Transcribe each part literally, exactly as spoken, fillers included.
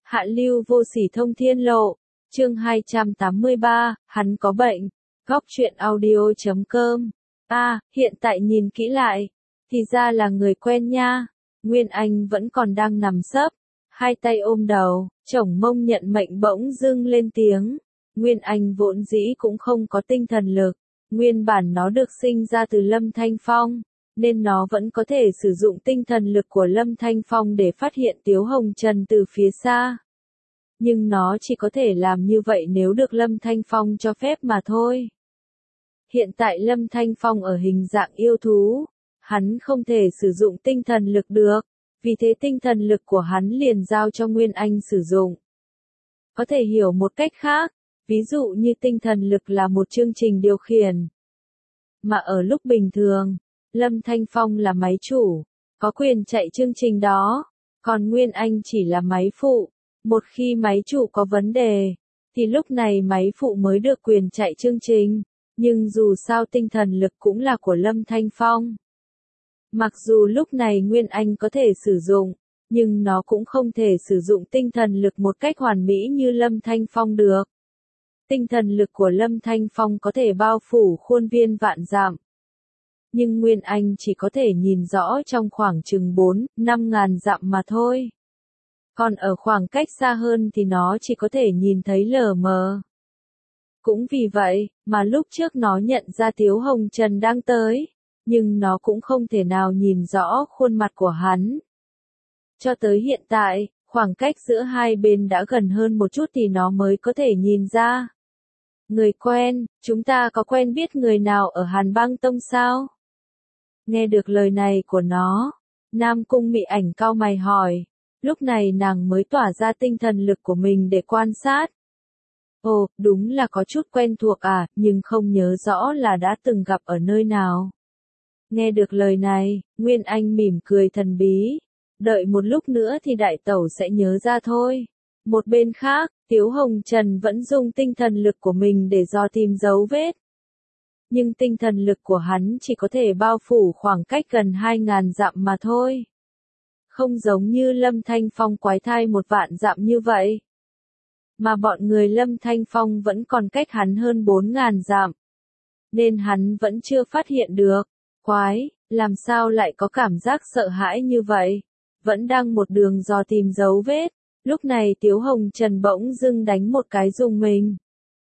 Hạ lưu vô sỉ thông thiên lộ, chương hai trăm tám mươi ba, hắn có bệnh. Góc truyện audio chấm com. A, hiện tại nhìn kỹ lại, thì ra là người quen nha. Nguyên Anh vẫn còn đang nằm sấp, hai tay ôm đầu, chổng mông nhận mệnh bỗng dưng lên tiếng. Nguyên Anh vốn dĩ cũng không có tinh thần lực, nguyên bản nó được sinh ra từ Lâm Thanh Phong, nên nó vẫn có thể sử dụng tinh thần lực của Lâm Thanh Phong để phát hiện Tiếu Hồng Trần từ phía xa. Nhưng nó chỉ có thể làm như vậy nếu được Lâm Thanh Phong cho phép mà thôi. Hiện tại Lâm Thanh Phong ở hình dạng yêu thú, hắn không thể sử dụng tinh thần lực được, vì thế tinh thần lực của hắn liền giao cho Nguyên Anh sử dụng. Có thể hiểu một cách khác, ví dụ như tinh thần lực là một chương trình điều khiển. Mà ở lúc bình thường, Lâm Thanh Phong là máy chủ, có quyền chạy chương trình đó, còn Nguyên Anh chỉ là máy phụ. Một khi máy chủ có vấn đề, thì lúc này máy phụ mới được quyền chạy chương trình, nhưng dù sao tinh thần lực cũng là của Lâm Thanh Phong. Mặc dù lúc này Nguyên Anh có thể sử dụng, nhưng nó cũng không thể sử dụng tinh thần lực một cách hoàn mỹ như Lâm Thanh Phong được. Tinh thần lực của Lâm Thanh Phong có thể bao phủ khuôn viên vạn dặm. Nhưng Nguyên Anh chỉ có thể nhìn rõ trong khoảng chừng bốn, năm ngàn dặm mà thôi. Còn ở khoảng cách xa hơn thì nó chỉ có thể nhìn thấy lờ mờ. Cũng vì vậy, mà lúc trước nó nhận ra Tiếu Hồng Trần đang tới, nhưng nó cũng không thể nào nhìn rõ khuôn mặt của hắn. Cho tới hiện tại, khoảng cách giữa hai bên đã gần hơn một chút thì nó mới có thể nhìn ra. Người quen, chúng ta có quen biết người nào ở Hàn Băng Tông sao? Nghe được lời này của nó, Nam Cung Mị Ảnh cau mày hỏi. Lúc này nàng mới tỏa ra tinh thần lực của mình để quan sát. Ồ, đúng là có chút quen thuộc à, nhưng không nhớ rõ là đã từng gặp ở nơi nào. Nghe được lời này, Nguyên Anh mỉm cười thần bí. Đợi một lúc nữa thì đại tẩu sẽ nhớ ra thôi. Một bên khác, Tiếu Hồng Trần vẫn dùng tinh thần lực của mình để dò tìm dấu vết. Nhưng tinh thần lực của hắn chỉ có thể bao phủ khoảng cách gần hai ngàn dặm mà thôi. Không giống như Lâm Thanh Phong quái thai một vạn dặm như vậy. Mà bọn người Lâm Thanh Phong vẫn còn cách hắn hơn bốn ngàn dặm. Nên hắn vẫn chưa phát hiện được. Quái, làm sao lại có cảm giác sợ hãi như vậy? Vẫn đang một đường dò tìm dấu vết. Lúc này Tiếu Hồng Trần bỗng dưng đánh một cái rùng mình.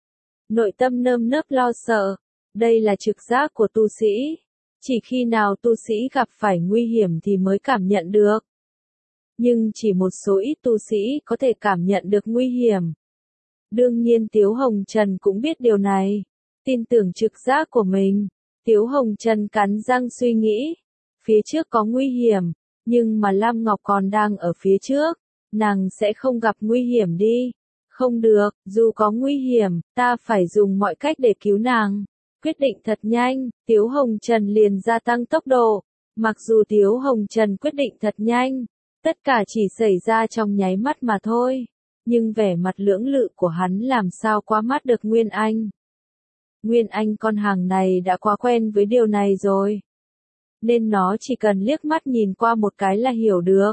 Nội tâm nơm nớp lo sợ. Đây là trực giác của tu sĩ. Chỉ khi nào tu sĩ gặp phải nguy hiểm thì mới cảm nhận được. Nhưng chỉ một số ít tu sĩ có thể cảm nhận được nguy hiểm. Đương nhiên Tiếu Hồng Trần cũng biết điều này. Tin tưởng trực giác của mình. Tiếu Hồng Trần cắn răng suy nghĩ. Phía trước có nguy hiểm, nhưng mà Lam Ngọc còn đang ở phía trước. Nàng sẽ không gặp nguy hiểm đi. Không được, dù có nguy hiểm, ta phải dùng mọi cách để cứu nàng. Quyết định thật nhanh, Tiếu Hồng Trần liền gia tăng tốc độ. Mặc dù Tiếu Hồng Trần quyết định thật nhanh, tất cả chỉ xảy ra trong nháy mắt mà thôi. Nhưng vẻ mặt lưỡng lự của hắn làm sao qua mắt được Nguyên Anh. Nguyên Anh con hàng này đã quá quen với điều này rồi. Nên nó chỉ cần liếc mắt nhìn qua một cái là hiểu được.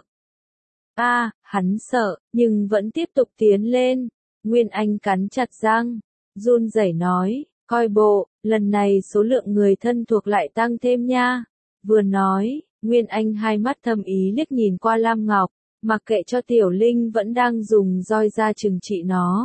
A, à, hắn sợ, nhưng vẫn tiếp tục tiến lên. Nguyên Anh cắn chặt răng, run rẩy nói, coi bộ, lần này số lượng người thân thuộc lại tăng thêm nha. Vừa nói, Nguyên Anh hai mắt thâm ý liếc nhìn qua Lam Ngọc, mặc kệ cho Tiểu Linh vẫn đang dùng roi ra trừng trị nó.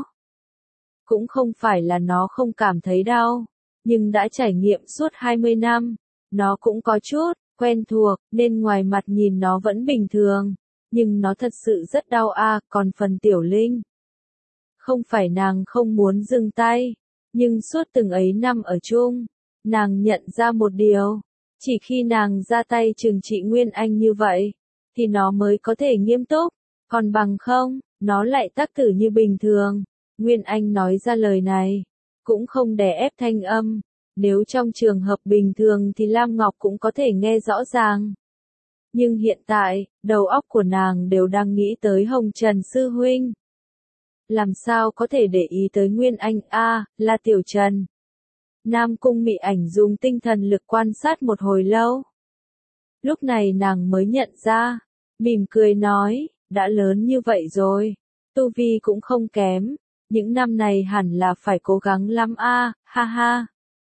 Cũng không phải là nó không cảm thấy đau, nhưng đã trải nghiệm suốt hai mươi năm, nó cũng có chút quen thuộc, nên ngoài mặt nhìn nó vẫn bình thường, nhưng nó thật sự rất đau a. À, còn phần Tiểu Linh, không phải nàng không muốn dừng tay, nhưng suốt từng ấy năm ở chung, nàng nhận ra một điều. Chỉ khi nàng ra tay trừng trị Nguyên Anh như vậy, thì nó mới có thể nghiêm túc, còn bằng không, nó lại tác tử như bình thường. Nguyên Anh nói ra lời này, cũng không đè ép thanh âm, nếu trong trường hợp bình thường thì Lam Ngọc cũng có thể nghe rõ ràng. Nhưng hiện tại, đầu óc của nàng đều đang nghĩ tới Hồng Trần sư huynh. Làm sao có thể để ý tới Nguyên Anh a, à, là Tiểu Trần. Nam Cung Mị Ảnh dùng tinh thần lực quan sát một hồi lâu. Lúc này nàng mới nhận ra, mỉm cười nói, đã lớn như vậy rồi, tu vi cũng không kém, những năm này hẳn là phải cố gắng lắm a, ha ha.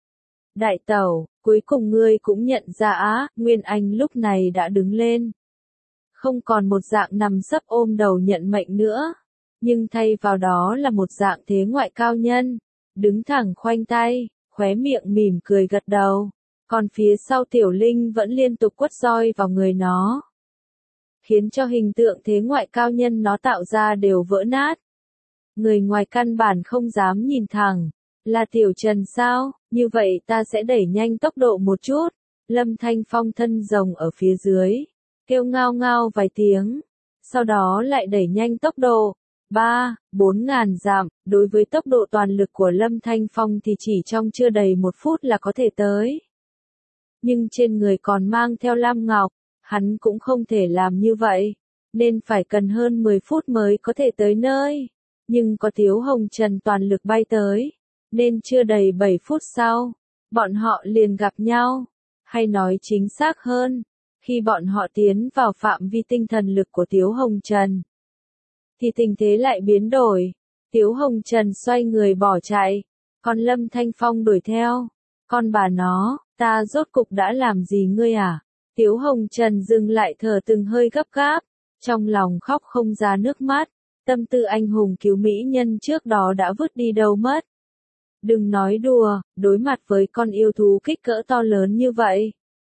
Đại tẩu, cuối cùng ngươi cũng nhận ra á, Nguyên Anh lúc này đã đứng lên. Không còn một dạng nằm sấp ôm đầu nhận mệnh nữa, nhưng thay vào đó là một dạng thế ngoại cao nhân, đứng thẳng khoanh tay, khóe miệng mỉm cười gật đầu, còn phía sau Tiểu Linh vẫn liên tục quất roi vào người nó, khiến cho hình tượng thế ngoại cao nhân nó tạo ra đều vỡ nát. Người ngoài căn bản không dám nhìn thẳng, là Tiểu Trần sao, như vậy ta sẽ đẩy nhanh tốc độ một chút. Lâm Thanh Phong thân rồng ở phía dưới, kêu ngao ngao vài tiếng, sau đó lại đẩy nhanh tốc độ, ba, bốn ngàn dặm, đối với tốc độ toàn lực của Lâm Thanh Phong thì chỉ trong chưa đầy một phút là có thể tới. Nhưng trên người còn mang theo Lam Ngọc, hắn cũng không thể làm như vậy, nên phải cần hơn mười phút mới có thể tới nơi. Nhưng có Tiếu Hồng Trần toàn lực bay tới, nên chưa đầy bảy phút sau, bọn họ liền gặp nhau, hay nói chính xác hơn, khi bọn họ tiến vào phạm vi tinh thần lực của Tiếu Hồng Trần, thì tình thế lại biến đổi. Tiếu Hồng Trần xoay người bỏ chạy, còn Lâm Thanh Phong đuổi theo. Con bà nó, ta rốt cục đã làm gì ngươi à? Tiếu Hồng Trần dừng lại thở từng hơi gấp gáp, trong lòng khóc không ra nước mắt, tâm tư anh hùng cứu mỹ nhân trước đó đã vứt đi đâu mất. Đừng nói đùa, đối mặt với con yêu thú kích cỡ to lớn như vậy.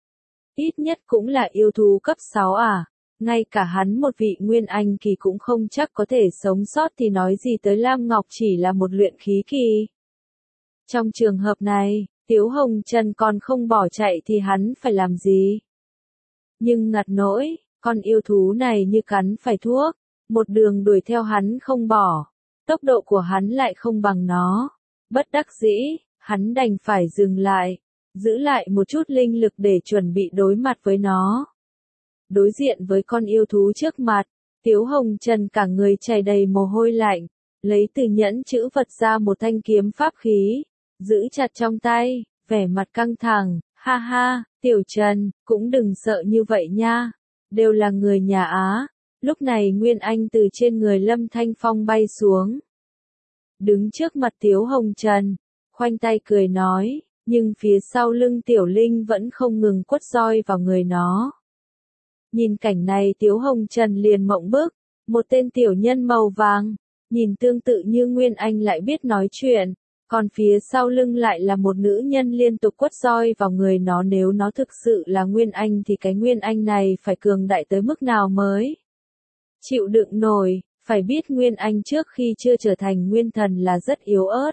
Ít nhất cũng là yêu thú cấp sáu à, ngay cả hắn một vị nguyên anh kỳ cũng không chắc có thể sống sót thì nói gì tới Lam Ngọc chỉ là một luyện khí kỳ. Trong trường hợp này, Tiếu Hồng Trần còn không bỏ chạy thì hắn phải làm gì? Nhưng ngặt nỗi, con yêu thú này như cắn phải thuốc, một đường đuổi theo hắn không bỏ, tốc độ của hắn lại không bằng nó. Bất đắc dĩ, hắn đành phải dừng lại, giữ lại một chút linh lực để chuẩn bị đối mặt với nó. Đối diện với con yêu thú trước mặt, Tiếu Hồng Trần cả người chảy đầy mồ hôi lạnh, lấy từ nhẫn chữ vật ra một thanh kiếm pháp khí, giữ chặt trong tay, vẻ mặt căng thẳng, ha ha, Tiểu Trần, cũng đừng sợ như vậy nha, đều là người nhà Á. Lúc này Nguyên Anh từ trên người Lâm Thanh Phong bay xuống, đứng trước mặt Tiếu Hồng Trần, khoanh tay cười nói, nhưng phía sau lưng Tiểu Linh vẫn không ngừng quất roi vào người nó. Nhìn cảnh này Tiếu Hồng Trần liền mộng bức, một tên tiểu nhân màu vàng, nhìn tương tự như Nguyên Anh lại biết nói chuyện, còn phía sau lưng lại là một nữ nhân liên tục quất roi vào người nó. Nếu nó thực sự là Nguyên Anh thì cái Nguyên Anh này phải cường đại tới mức nào mới chịu đựng nổi. Phải biết Nguyên Anh trước khi chưa trở thành Nguyên Thần là rất yếu ớt,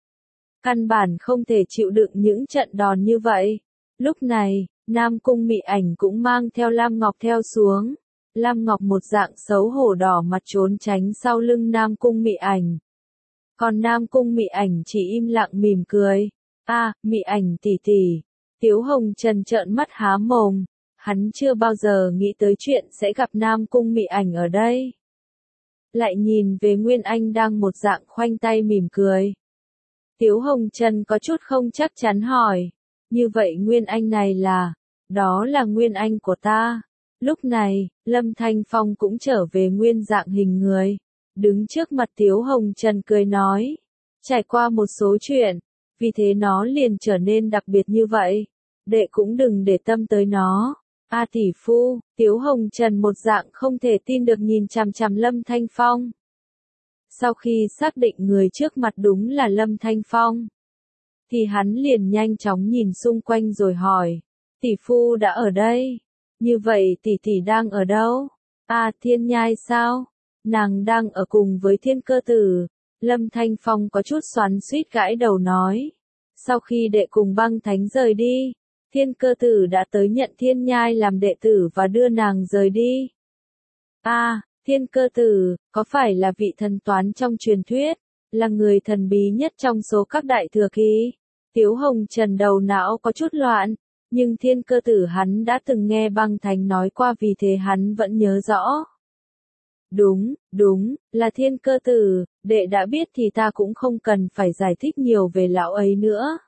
căn bản không thể chịu đựng những trận đòn như vậy. Lúc này, Nam Cung Mị Ảnh cũng mang theo Lam Ngọc theo xuống. Lam Ngọc một dạng xấu hổ đỏ mặt trốn tránh sau lưng Nam Cung Mị Ảnh. Còn Nam Cung Mị Ảnh chỉ im lặng mỉm cười. A, Mị Ảnh tỷ tỷ. Tiếu Hồng Trần trợn mắt há mồm, hắn chưa bao giờ nghĩ tới chuyện sẽ gặp Nam Cung Mị Ảnh ở đây. Lại nhìn về Nguyên Anh đang một dạng khoanh tay mỉm cười. Tiếu Hồng Trần có chút không chắc chắn hỏi, như vậy Nguyên Anh này là, đó là Nguyên Anh của ta. Lúc này, Lâm Thanh Phong cũng trở về nguyên dạng hình người, đứng trước mặt Tiếu Hồng Trần cười nói, trải qua một số chuyện, vì thế nó liền trở nên đặc biệt như vậy, đệ cũng đừng để tâm tới nó. A tỷ phu, Tiếu Hồng Trần một dạng không thể tin được nhìn chằm chằm Lâm Thanh Phong. Sau khi xác định người trước mặt đúng là Lâm Thanh Phong, thì hắn liền nhanh chóng nhìn xung quanh rồi hỏi, tỷ phu đã ở đây, như vậy tỷ tỷ đang ở đâu? A Thiên Nhai sao? Nàng đang ở cùng với Thiên Cơ Tử. Lâm Thanh Phong có chút xoắn xuýt gãi đầu nói, sau khi đệ cùng Băng Thánh rời đi, Thiên Cơ Tử đã tới nhận Thiên Nhai làm đệ tử và đưa nàng rời đi. A, à, Thiên Cơ Tử, có phải là vị thần toán trong truyền thuyết, là người thần bí nhất trong số các đại thừa kỳ? Tiếu Hồng Trần đầu não có chút loạn, nhưng Thiên Cơ Tử hắn đã từng nghe Băng Thánh nói qua vì thế hắn vẫn nhớ rõ. Đúng, đúng, là Thiên Cơ Tử, đệ đã biết thì ta cũng không cần phải giải thích nhiều về lão ấy nữa.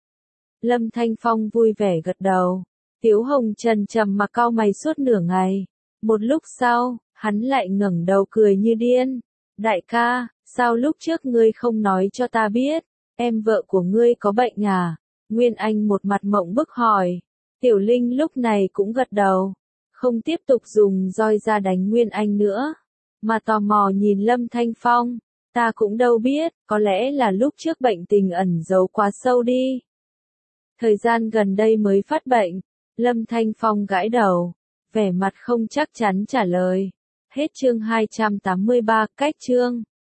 Lâm Thanh Phong vui vẻ gật đầu. Tiếu Hồng Trần trầm mặc cau mày suốt nửa ngày. Một lúc sau, hắn lại ngẩng đầu cười như điên. Đại ca, sao lúc trước ngươi không nói cho ta biết, em vợ của ngươi có bệnh à? Nguyên Anh một mặt mộng bức hỏi. Tiểu Linh lúc này cũng gật đầu, không tiếp tục dùng roi ra đánh Nguyên Anh nữa, mà tò mò nhìn Lâm Thanh Phong. Ta cũng đâu biết, có lẽ là lúc trước bệnh tình ẩn giấu quá sâu đi. Thời gian gần đây mới phát bệnh. Lâm Thanh Phong gãi đầu, vẻ mặt không chắc chắn trả lời. Hết chương hai trăm tám mươi ba, cách chương.